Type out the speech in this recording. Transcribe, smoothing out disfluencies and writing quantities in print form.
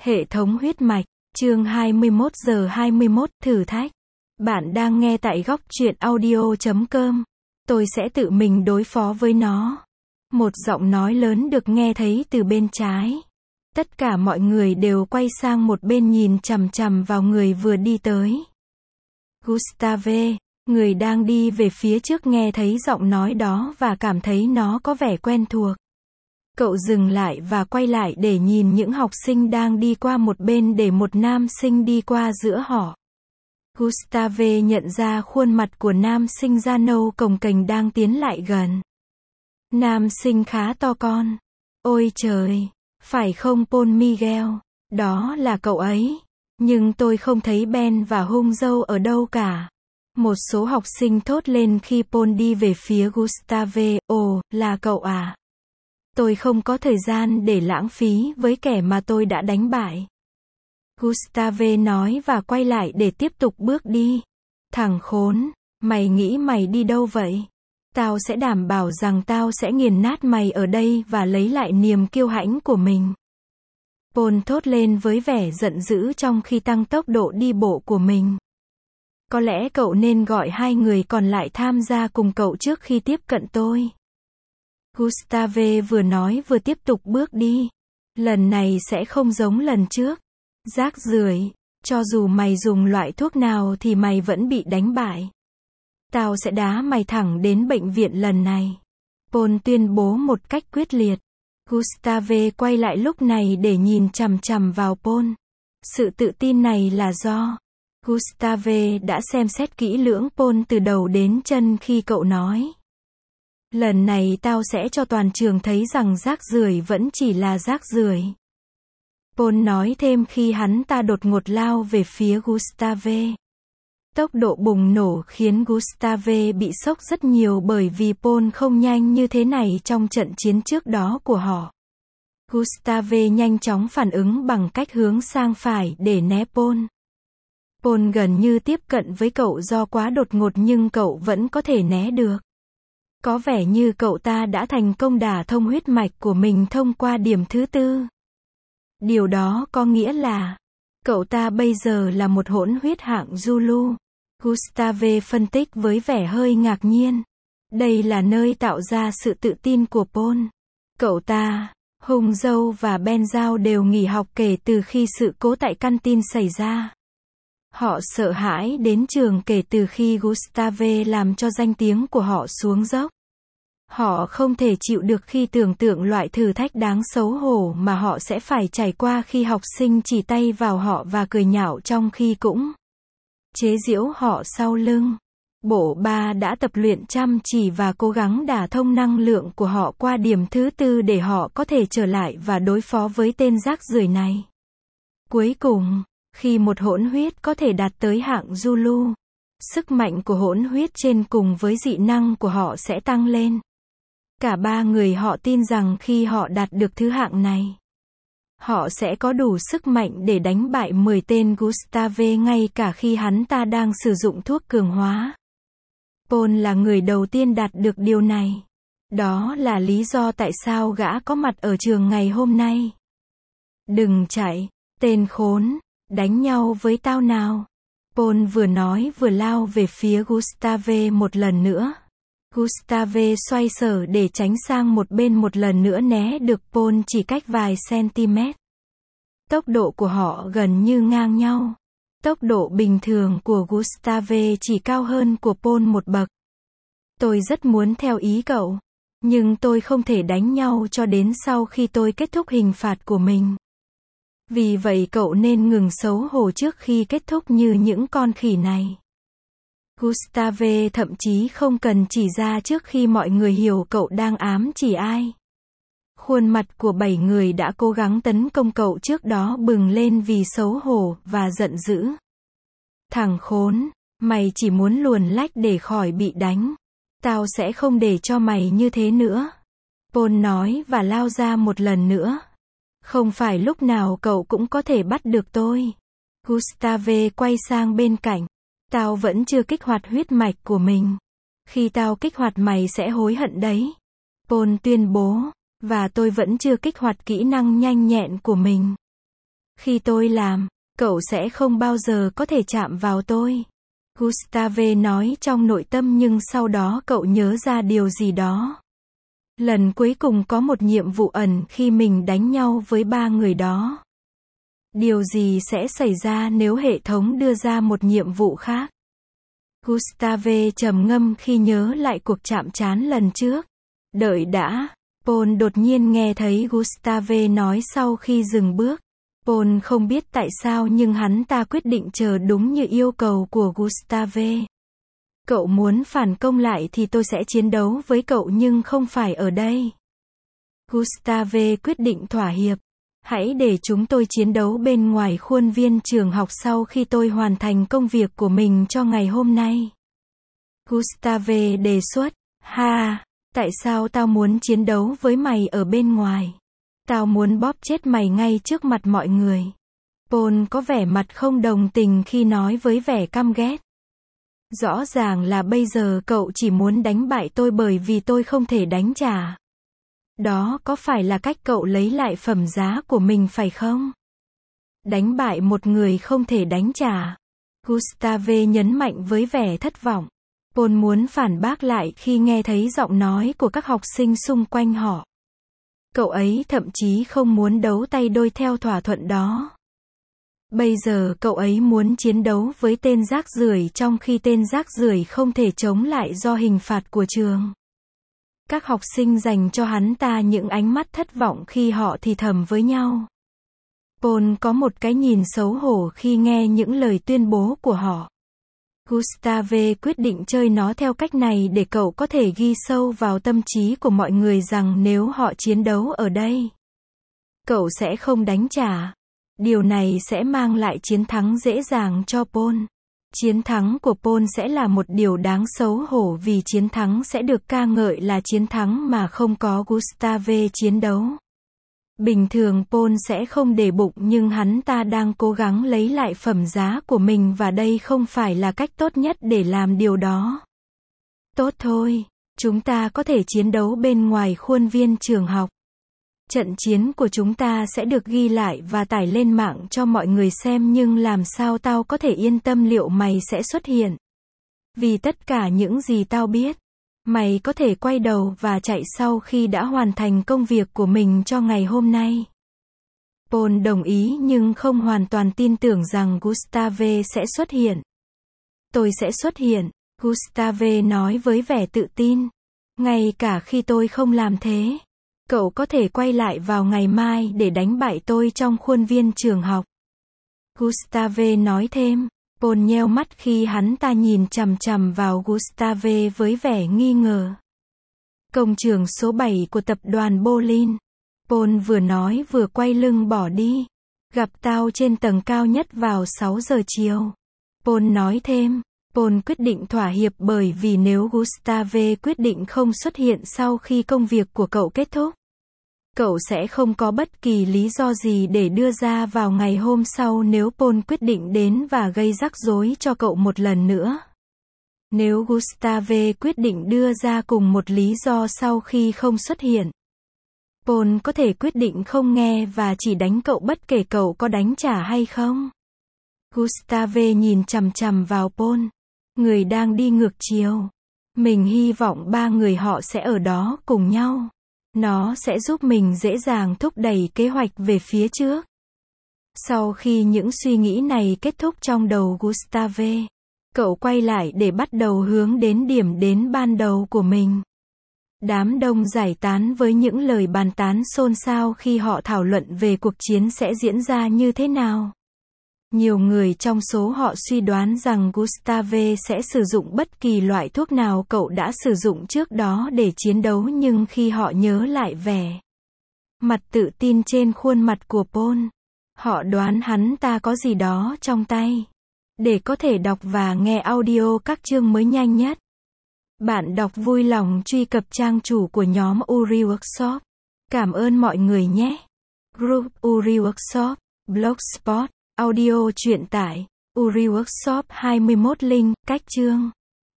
Hệ thống huyết mạch, chương 21 giờ 21, thử thách. Bạn đang nghe tại góc truyện audio.com. Tôi sẽ tự mình đối phó với nó. Một giọng nói lớn được nghe thấy từ bên trái. Tất cả mọi người đều quay sang một bên nhìn chằm chằm vào người vừa đi tới. Gustave, người đang đi về phía trước nghe thấy giọng nói đó và cảm thấy nó có vẻ quen thuộc. Cậu dừng lại và quay lại để nhìn những học sinh đang đi qua một bên để một nam sinh đi qua giữa họ. Gustave nhận ra khuôn mặt của nam sinh da nâu cồng kềnh đang tiến lại gần. Nam sinh khá to con. Ôi trời, phải không Paul Miguel? Đó là cậu ấy. Nhưng tôi không thấy Ben và Hung Dâu ở đâu cả. Một số học sinh thốt lên khi Paul đi về phía Gustave. Ồ, là cậu à? Tôi không có thời gian để lãng phí với kẻ mà tôi đã đánh bại. Gustave nói và quay lại để tiếp tục bước đi. Thằng khốn, mày nghĩ mày đi đâu vậy? Tao sẽ đảm bảo rằng tao sẽ nghiền nát mày ở đây và lấy lại niềm kiêu hãnh của mình. Paul thốt lên với vẻ giận dữ trong khi tăng tốc độ đi bộ của mình. Có lẽ cậu nên gọi hai người còn lại tham gia cùng cậu trước khi tiếp cận tôi. Gustave vừa nói vừa tiếp tục bước đi. Lần này sẽ không giống lần trước. Rác rưởi, cho dù mày dùng loại thuốc nào thì mày vẫn bị đánh bại. Tao sẽ đá mày thẳng đến bệnh viện lần này. Paul tuyên bố một cách quyết liệt. Gustave quay lại lúc này để nhìn chằm chằm vào Paul. Sự tự tin này là do Gustave đã xem xét kỹ lưỡng Paul từ đầu đến chân khi cậu nói. Lần này tao sẽ cho toàn trường thấy rằng rác rưởi vẫn chỉ là rác rưởi. Paul nói thêm khi hắn ta đột ngột lao về phía Gustave. Tốc độ bùng nổ khiến Gustave bị sốc rất nhiều bởi vì Paul không nhanh như thế này trong trận chiến trước đó của họ. Gustave nhanh chóng phản ứng bằng cách hướng sang phải để né Paul. Paul gần như tiếp cận với cậu do quá đột ngột nhưng cậu vẫn có thể né được. Có vẻ như cậu ta đã thành công đả thông huyết mạch của mình thông qua điểm thứ tư. Điều đó có nghĩa là cậu ta bây giờ là một hỗn huyết hạng Zulu. Gustave phân tích với vẻ hơi ngạc nhiên. Đây là nơi tạo ra sự tự tin của Paul. Cậu ta, Hung Dâu và Ben Giao đều nghỉ học kể từ khi sự cố tại căn tin xảy ra. Họ sợ hãi đến trường kể từ khi Gustave làm cho danh tiếng của họ xuống dốc. Họ không thể chịu được khi tưởng tượng loại thử thách đáng xấu hổ mà họ sẽ phải trải qua khi học sinh chỉ tay vào họ và cười nhạo trong khi cũng chế giễu họ sau lưng. Bộ ba đã tập luyện chăm chỉ và cố gắng đả thông năng lượng của họ qua điểm thứ tư để họ có thể trở lại và đối phó với tên rác rưởi này. Cuối cùng, khi một hỗn huyết có thể đạt tới hạng Zulu, sức mạnh của hỗn huyết trên cùng với dị năng của họ sẽ tăng lên. Cả ba người họ tin rằng khi họ đạt được thứ hạng này, họ sẽ có đủ sức mạnh để đánh bại 10 tên Gustave ngay cả khi hắn ta đang sử dụng thuốc cường hóa. Paul là người đầu tiên đạt được điều này. Đó là lý do tại sao gã có mặt ở trường ngày hôm nay. Đừng chạy, tên khốn, đánh nhau với tao nào. Paul vừa nói vừa lao về phía Gustave một lần nữa. Gustave xoay sở để tránh sang một bên một lần nữa né được Paul chỉ cách vài cm. Tốc độ của họ gần như ngang nhau. Tốc độ bình thường của Gustave chỉ cao hơn của Paul một bậc. Tôi rất muốn theo ý cậu, nhưng tôi không thể đánh nhau cho đến sau khi tôi kết thúc hình phạt của mình. Vì vậy cậu nên ngừng xấu hổ trước khi kết thúc như những con khỉ này. Gustave thậm chí không cần chỉ ra trước khi mọi người hiểu cậu đang ám chỉ ai. Khuôn mặt của 7 người đã cố gắng tấn công cậu trước đó bừng lên vì xấu hổ và giận dữ. Thằng khốn, mày chỉ muốn luồn lách để khỏi bị đánh. Tao sẽ không để cho mày như thế nữa. Paul nói và lao ra một lần nữa. Không phải lúc nào cậu cũng có thể bắt được tôi. Gustave quay sang bên cạnh. Tao vẫn chưa kích hoạt huyết mạch của mình. Khi tao kích hoạt mày sẽ hối hận đấy. Paul tuyên bố. Và tôi vẫn chưa kích hoạt kỹ năng nhanh nhẹn của mình. Khi tôi làm, cậu sẽ không bao giờ có thể chạm vào tôi. Gustave nói trong nội tâm, nhưng sau đó cậu nhớ ra điều gì đó. Lần cuối cùng có một nhiệm vụ ẩn khi mình đánh nhau với 3 người đó. Điều gì sẽ xảy ra nếu hệ thống đưa ra một nhiệm vụ khác? Gustave trầm ngâm khi nhớ lại cuộc chạm trán lần trước. Đợi đã, Paul đột nhiên nghe thấy Gustave nói sau khi dừng bước. Paul không biết tại sao nhưng hắn ta quyết định chờ đúng như yêu cầu của Gustave. Cậu muốn phản công lại thì tôi sẽ chiến đấu với cậu nhưng không phải ở đây. Gustave quyết định thỏa hiệp. Hãy để chúng tôi chiến đấu bên ngoài khuôn viên trường học sau khi tôi hoàn thành công việc của mình cho ngày hôm nay. Gustave đề xuất, ha, tại sao tao muốn chiến đấu với mày ở bên ngoài? Tao muốn bóp chết mày ngay trước mặt mọi người. Paul có vẻ mặt không đồng tình khi nói với vẻ căm ghét. Rõ ràng là bây giờ cậu chỉ muốn đánh bại tôi bởi vì tôi không thể đánh trả. Đó có phải là cách cậu lấy lại phẩm giá của mình phải không? Đánh bại một người không thể đánh trả. Gustave nhấn mạnh với vẻ thất vọng. Paul muốn phản bác lại khi nghe thấy giọng nói của các học sinh xung quanh họ. Cậu ấy thậm chí không muốn đấu tay đôi theo thỏa thuận đó. Bây giờ cậu ấy muốn chiến đấu với tên rác rưởi trong khi tên rác rưởi không thể chống lại do hình phạt của trường. Các học sinh dành cho hắn ta những ánh mắt thất vọng khi họ thì thầm với nhau. Paul có một cái nhìn xấu hổ khi nghe những lời tuyên bố của họ. Gustave quyết định chơi nó theo cách này để cậu có thể ghi sâu vào tâm trí của mọi người rằng nếu họ chiến đấu ở đây, cậu sẽ không đánh trả. Điều này sẽ mang lại chiến thắng dễ dàng cho Paul. Chiến thắng của Paul sẽ là một điều đáng xấu hổ vì chiến thắng sẽ được ca ngợi là chiến thắng mà không có Gustave chiến đấu. Bình thường Paul sẽ không để bụng nhưng hắn ta đang cố gắng lấy lại phẩm giá của mình và đây không phải là cách tốt nhất để làm điều đó. Tốt thôi, chúng ta có thể chiến đấu bên ngoài khuôn viên trường học. Trận chiến của chúng ta sẽ được ghi lại và tải lên mạng cho mọi người xem nhưng làm sao tao có thể yên tâm liệu mày sẽ xuất hiện? Vì tất cả những gì tao biết, mày có thể quay đầu và chạy sau khi đã hoàn thành công việc của mình cho ngày hôm nay. Paul đồng ý nhưng không hoàn toàn tin tưởng rằng Gustave sẽ xuất hiện. Tôi sẽ xuất hiện, Gustave nói với vẻ tự tin. Ngay cả khi tôi không làm thế, cậu có thể quay lại vào ngày mai để đánh bại tôi trong khuôn viên trường học. Gustave nói thêm. Paul nheo mắt khi hắn ta nhìn chằm chằm vào Gustave với vẻ nghi ngờ. Công trường số 7 của tập đoàn Bolin. Paul vừa nói vừa quay lưng bỏ đi. Gặp tao trên tầng cao nhất vào 6 giờ chiều. Paul nói thêm. Paul quyết định thỏa hiệp bởi vì nếu Gustave quyết định không xuất hiện sau khi công việc của cậu kết thúc, cậu sẽ không có bất kỳ lý do gì để đưa ra vào ngày hôm sau nếu Paul quyết định đến và gây rắc rối cho cậu một lần nữa. Nếu Gustave quyết định đưa ra cùng một lý do sau khi không xuất hiện, Paul có thể quyết định không nghe và chỉ đánh cậu bất kể cậu có đánh trả hay không. Gustave nhìn chằm chằm vào Paul. Người đang đi ngược chiều. Mình hy vọng 3 người họ sẽ ở đó cùng nhau. Nó sẽ giúp mình dễ dàng thúc đẩy kế hoạch về phía trước. Sau khi những suy nghĩ này kết thúc trong đầu Gustave, cậu quay lại để bắt đầu hướng đến điểm đến ban đầu của mình. Đám đông giải tán với những lời bàn tán xôn xao khi họ thảo luận về cuộc chiến sẽ diễn ra như thế nào. Nhiều người trong số họ suy đoán rằng Gustave sẽ sử dụng bất kỳ loại thuốc nào cậu đã sử dụng trước đó để chiến đấu nhưng khi họ nhớ lại vẻ mặt tự tin trên khuôn mặt của Paul, họ đoán hắn ta có gì đó trong tay. Để có thể đọc và nghe audio các chương mới nhanh nhất, bạn đọc vui lòng truy cập trang chủ của nhóm Uri Workshop. Cảm ơn mọi người nhé. Group Uri Workshop, Blogspot. Audio truyện tải, Uri Workshop 21 link, cách chương.